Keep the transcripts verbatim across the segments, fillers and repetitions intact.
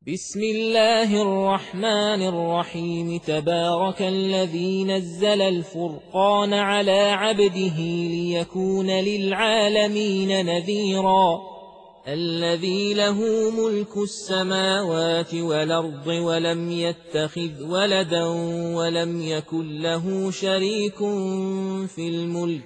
بسم الله الرحمن الرحيم تبارك الذي نزل الفرقان على عبده ليكون للعالمين نذيرا الذي له ملك السماوات والأرض ولم يتخذ ولدا ولم يكن له شريك في الملك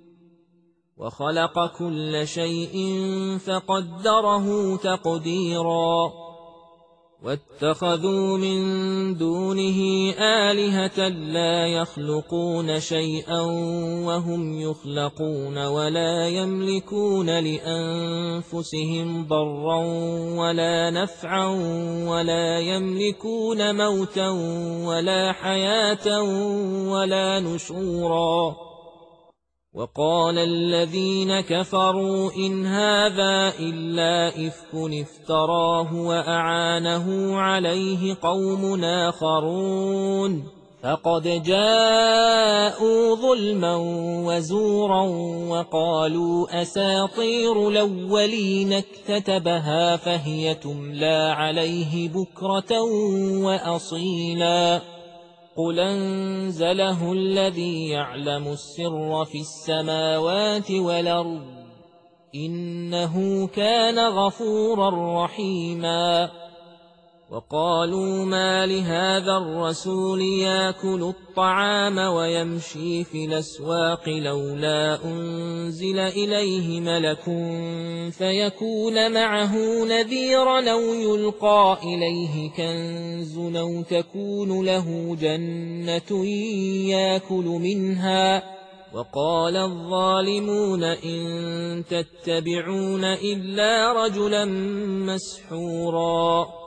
وخلق كل شيء فقدره تقديرا واتخذوا من دونه آلهة لا يخلقون شيئا وهم يخلقون ولا يملكون لأنفسهم ضرا ولا نفعا ولا يملكون موتا ولا حياة ولا نشورا وقال الذين كفروا إن هذا إلا إفك افتراه وأعانه عليه قوم آخرون فقد جاءوا ظلما وزورا وقالوا أساطير الأولين اكتتبها فهي تملى عليه بكرة وأصيلا قل أنزله الذي يعلم السر في السماوات والأرض إنه كان غفورا رحيما وقالوا ما لهذا الرسول يأكل الطعام ويمشي في الأسواق لولا أنزل إليه ملك فيكون معه نذيرا أو يلقى إليه كنز أو تكون له جنة يأكل منها وقال الظالمون إن تتبعون إلا رجلا مسحورا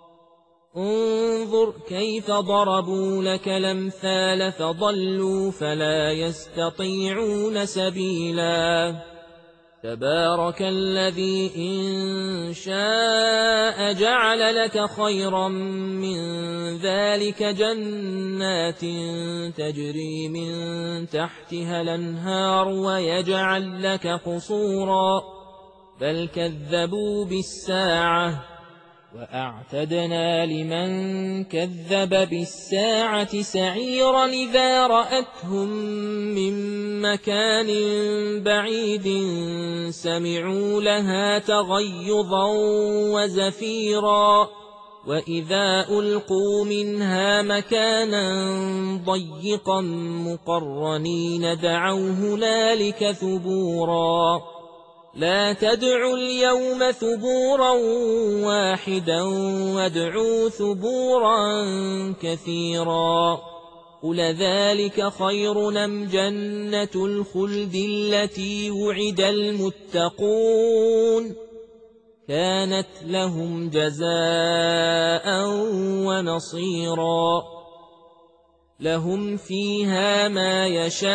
انظر كيف ضربوا لك الأمثال فضلوا فلا يستطيعون سبيلا تبارك الذي إن شاء جعل لك خيرا من ذلك جنات تجري من تحتها الأنهار ويجعل لك قصورا بل كذبوا بالساعة وأعتدنا لمن كذب بالساعة سعيرا إذا رأتهم من مكان بعيد سمعوا لها تغيظا وزفيرا وإذا ألقوا منها مكانا ضيقا مقرنين دعوا هنالك ثبورا لا تدعوا اليوم ثبورا واحدا وادعوا ثبورا كثيرا قل ذلك خير أم جنة الخلد التي وعد المتقون كانت لهم جزاء ونصيرا لهم فيها ما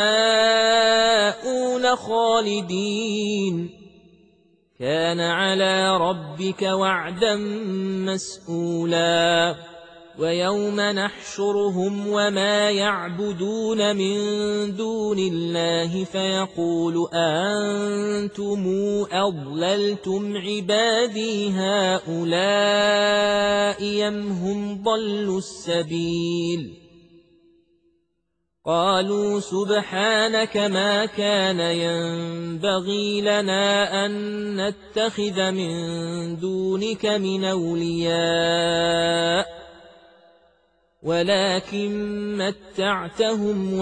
يشاءون خالدين كان على ربك وعدا مسئولا ويوم نحشرهم وما يعبدون من دون الله فيقول أنتم أضللتم عبادي هؤلاء أم هم ضلوا السبيل قالوا سبحانك ما كان ينبغي لنا أن نتخذ من دونك من أولياء ولكن متعتهم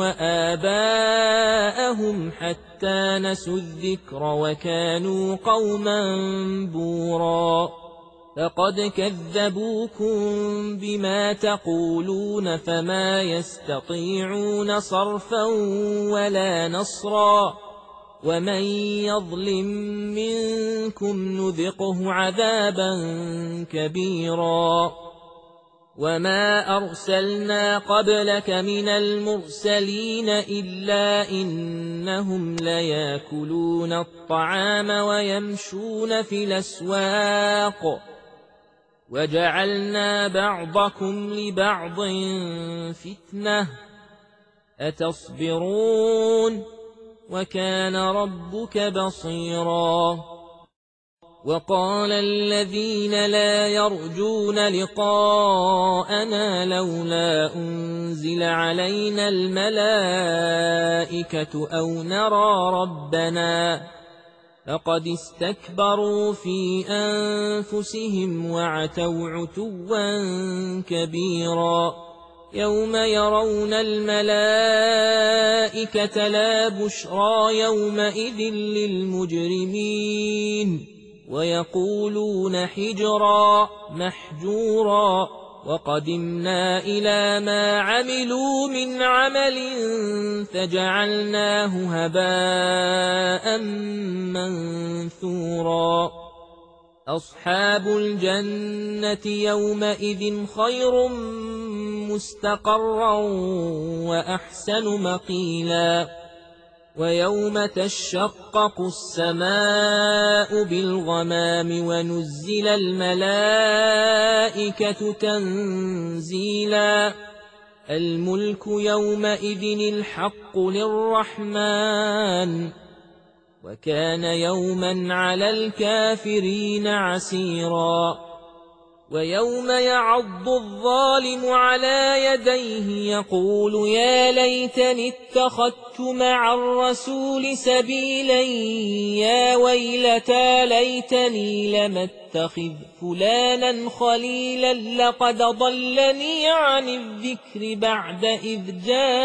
وآباءهم حتى نسوا الذكر وكانوا قوما بورا فقد كذبوكم بما تقولون فما يستطيعون صرفا ولا نصرا ومن يظلم منكم نذقه عذابا كبيرا وما أرسلنا قبلك من المرسلين إلا إنهم ليأكلون الطعام ويمشون في الأسواق وجعلنا بعضكم لبعض فتنة أتصبرون وكان ربك بصيرا وقال الذين لا يرجون لقاءنا لولا أنزل علينا الملائكة أو نرى ربنا لقد استكبروا في أنفسهم وعتوا عتوا كبيرا يوم يرون الملائكة لا بشرى يومئذ للمجرمين ويقولون حجرا محجورا وقدمنا إلى ما عملوا من عمل فجعلناه هباء منثورا أصحاب الجنة يومئذ خير مستقرا وأحسن مقيلا ويوم تشقق السماء بالغمام ونزل الملائكة تنزيلا الملك يومئذ الحق للرحمن وكان يوما على الكافرين عسيرا ويوم يعض الظالم على يديه يقول يا ليتني اتخذت مع الرسول سبيلا يا ويلتى ليتني لم اتخذ فلانا خليلا لقد ضلني عن الذكر بعد إذ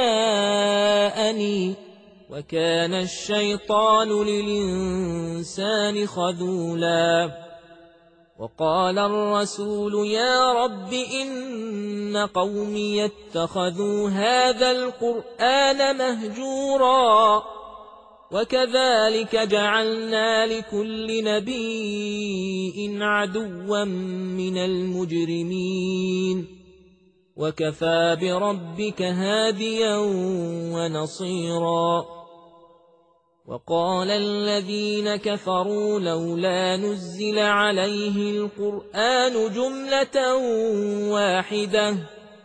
جاءني وكان الشيطان للإنسان خذولا وقال الرسول يا رب إن قومي اتخذوا هذا القرآن مهجورا وكذلك جعلنا لكل نبي عدوا من المجرمين وكفى بربك هاديا ونصيرا وقال الذين كفروا لولا نزل عليه القرآن جملة واحدة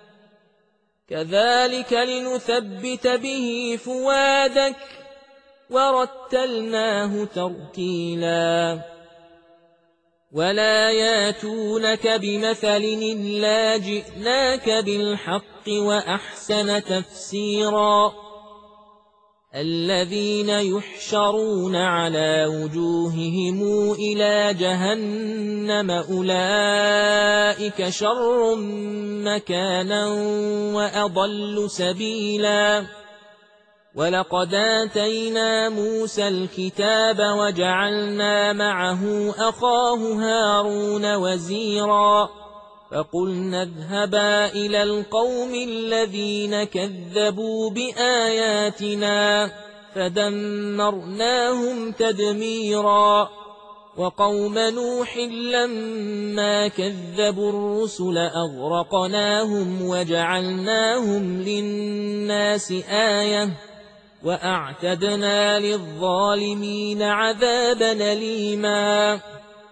كذلك لنثبت به فؤادك ورتلناه ترتيلا ولا ياتونك بمثل إلا جئناك بالحق وأحسن تفسيرا الذين يحشرون على وجوههم إلى جهنم أولئك شر مكانا وأضل سبيلا ولقد آتينا موسى الكتاب وجعلنا معه أخاه هارون وزيرا فقلنا اذهبا إلى القوم الذين كذبوا بآياتنا فدمرناهم تدميرا وقوم نوح لما كذبوا الرسل أغرقناهم وجعلناهم للناس آية وأعتدنا للظالمين عذابا أليما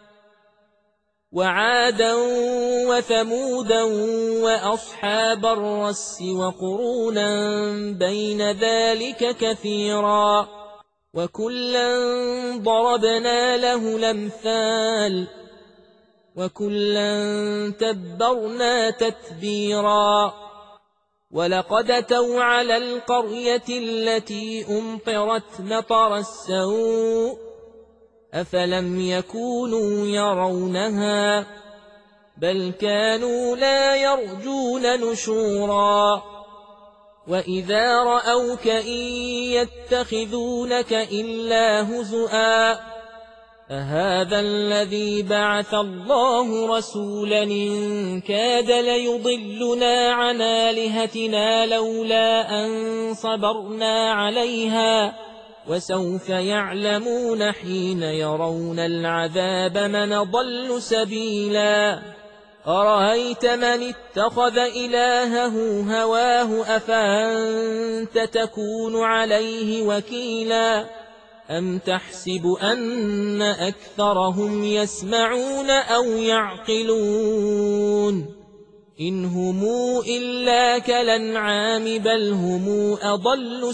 وعادا وثمودا وأصحاب الرس وقرونا بين ذلك كثيرا وكلا ضربنا له الأمثال وكلا تبرنا تتبيرا ولقد أتوا على القرية التي أمطرت مطر السوء أفلم يكونوا يرونها بل كانوا لا يرجون نشورا وإذا رأوك إن يتخذونك إلا هزؤا أهذا الذي بعث الله رسولا إن كاد ليضلنا عن آلهتنا لولا أن صبرنا عليها وسوف يعلمون حين يرون العذاب من ضل سبيلا أرأيت من اتخذ إلهه هواه أفأنت تكون عليه وكيلا أم تحسب أن أكثرهم يسمعون أو يعقلون إن هم إلا كالأنعام بل هم أضل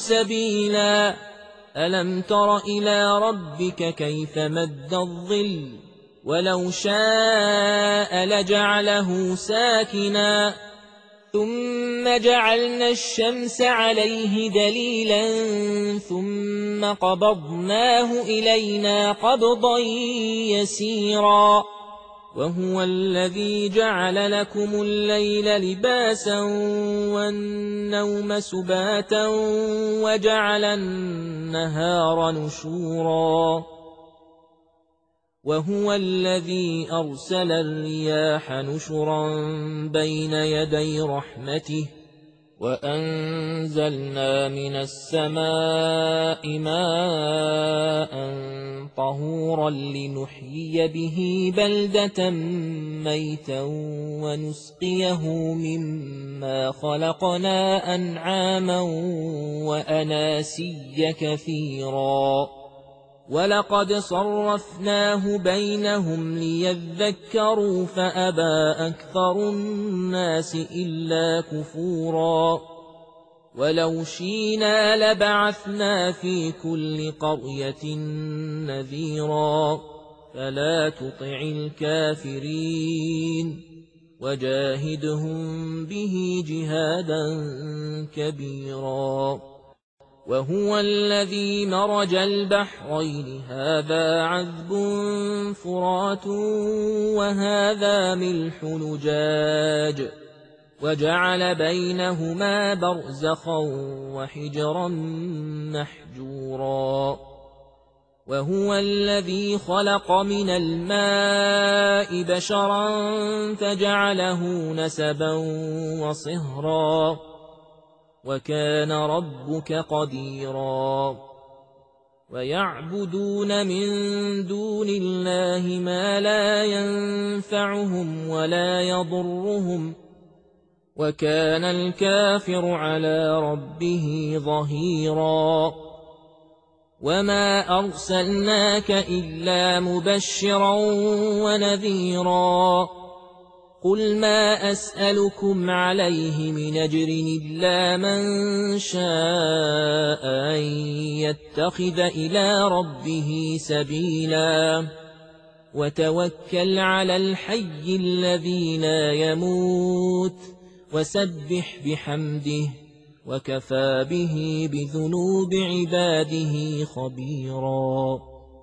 سبيلا ألم تر إلى ربك كيف مد الظل ولو شاء لجعله ساكنا ثم جعلنا الشمس عليه دليلا ثم قبضناه إلينا قبضا يسيرا وهو الذي جعل لكم الليل لباسا والنوم سباتا وجعل النهار نشورا وهو الذي أرسل الرياح نشرا بين يدي رحمته وأنزلنا من السماء ماء طهورا لنحيي به بلدة ميتا ونسقيه مما خلقنا أنعاما وأناسيا كثيرا ولقد صرفناه بينهم ليذكروا فأبى أكثر الناس إلا كفورا ولو شئنا لبعثنا في كل قرية نذيرا فلا تطع الكافرين وجاهدهم به جهادا كبيرا وهو الذي مرج البحرين هذا عذب فرات وهذا ملح نجاج وجعل بينهما برزخا وحجرا محجورا وهو الذي خلق من الماء بشرا فجعله نسبا وصهرا وكان ربك قديرا ويعبدون من دون الله ما لا ينفعهم ولا يضرهم وكان الكافر على ربه ظهيرا وما أرسلناك إلا مبشرا ونذيرا قل ما أسألكم عليه من أجر إلا من شاء أن يتخذ إلى ربه سبيلا وتوكل على الحي الذي لا يموت وسبح بحمده وكفى به بذنوب عباده خبيرا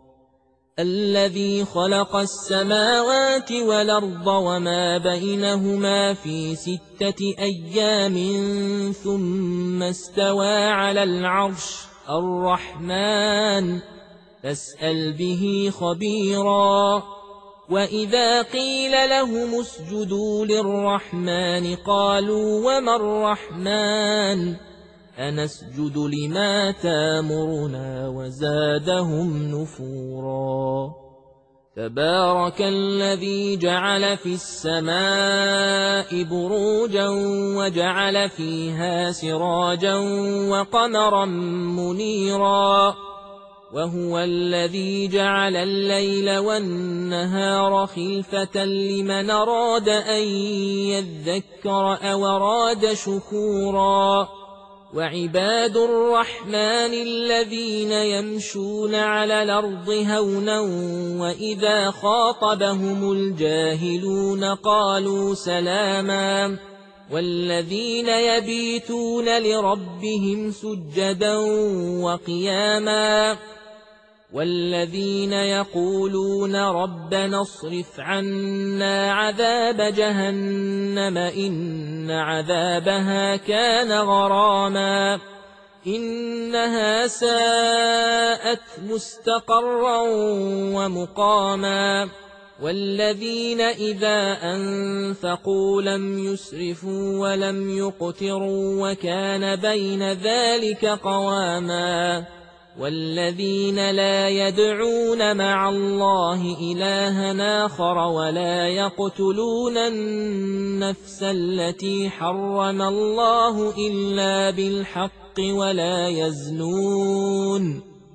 الذي خلق السماوات والأرض وما بينهما في ستة أيام ثم استوى على العرش الرحمن فاسأل به خبيرا وإذا قيل لهم اسجدوا للرحمن قالوا وما الرحمن أنسجد لما تامرنا وزادهم نفورا تبارك الذي جعل في السماء بروجا وجعل فيها سراجا وقمرا منيرا وهو الذي جعل الليل والنهار خلفة لمن أراد أن يذكر أو أراد شكورا وعباد الرحمن الذين يمشون على الأرض هونا وإذا خاطبهم الجاهلون قالوا سلاما والذين يبيتون لربهم سجدا وقياما والذين يقولون ربنا اصرف عنا عذاب جهنم إن عذابها كان غراما إنها ساءت مستقرا ومقاما والذين إذا أنفقوا لم يسرفوا ولم يقتروا وكان بين ذلك قواما والذين لا يدعون مع الله إلها آخر ولا يقتلون النفس التي حرم الله إلا بالحق ولا يزنون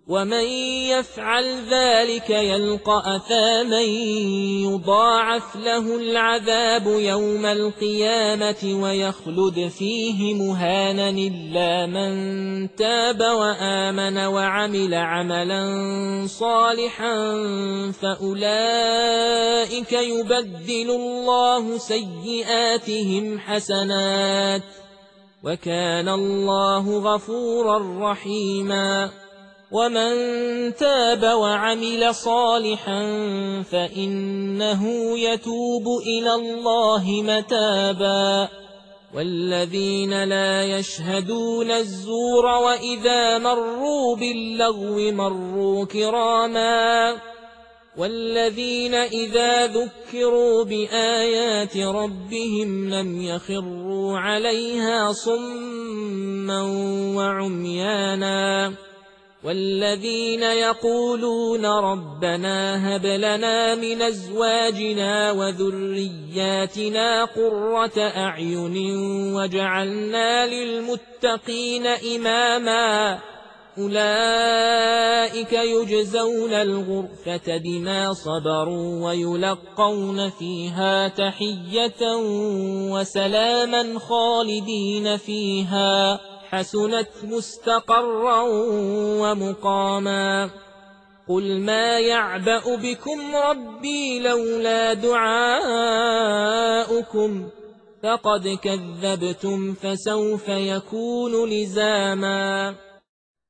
ومن يفعل ذلك يلقى أثاما يضاعف له العذاب يوم القيامة ويخلد فيه مهانا إلا من تاب وآمن وعمل عملا صالحا فأولئك يبدل الله سيئاتهم حسنات وكان الله غفورا رحيما. ومن تاب وعمل صالحا فإنه يتوب إلى الله متابا. والذين لا يشهدون الزور وإذا مروا باللغو مروا كراما. والذين إذا ذكروا بآيات ربهم لم يخروا عليها صما وعميانا. والذين يقولون ربنا هب لنا من أزواجنا وذرياتنا قرة أعين واجعلنا للمتقين إماما. أولئك يجزون الغرفة بما صبروا ويلقون فيها تحية وسلاما خالدين فيها حسنت مستقرا ومقاما. قل ما يعبأ بكم ربي لولا دعاؤكم فقد كذبتم فسوف يكون لزاما.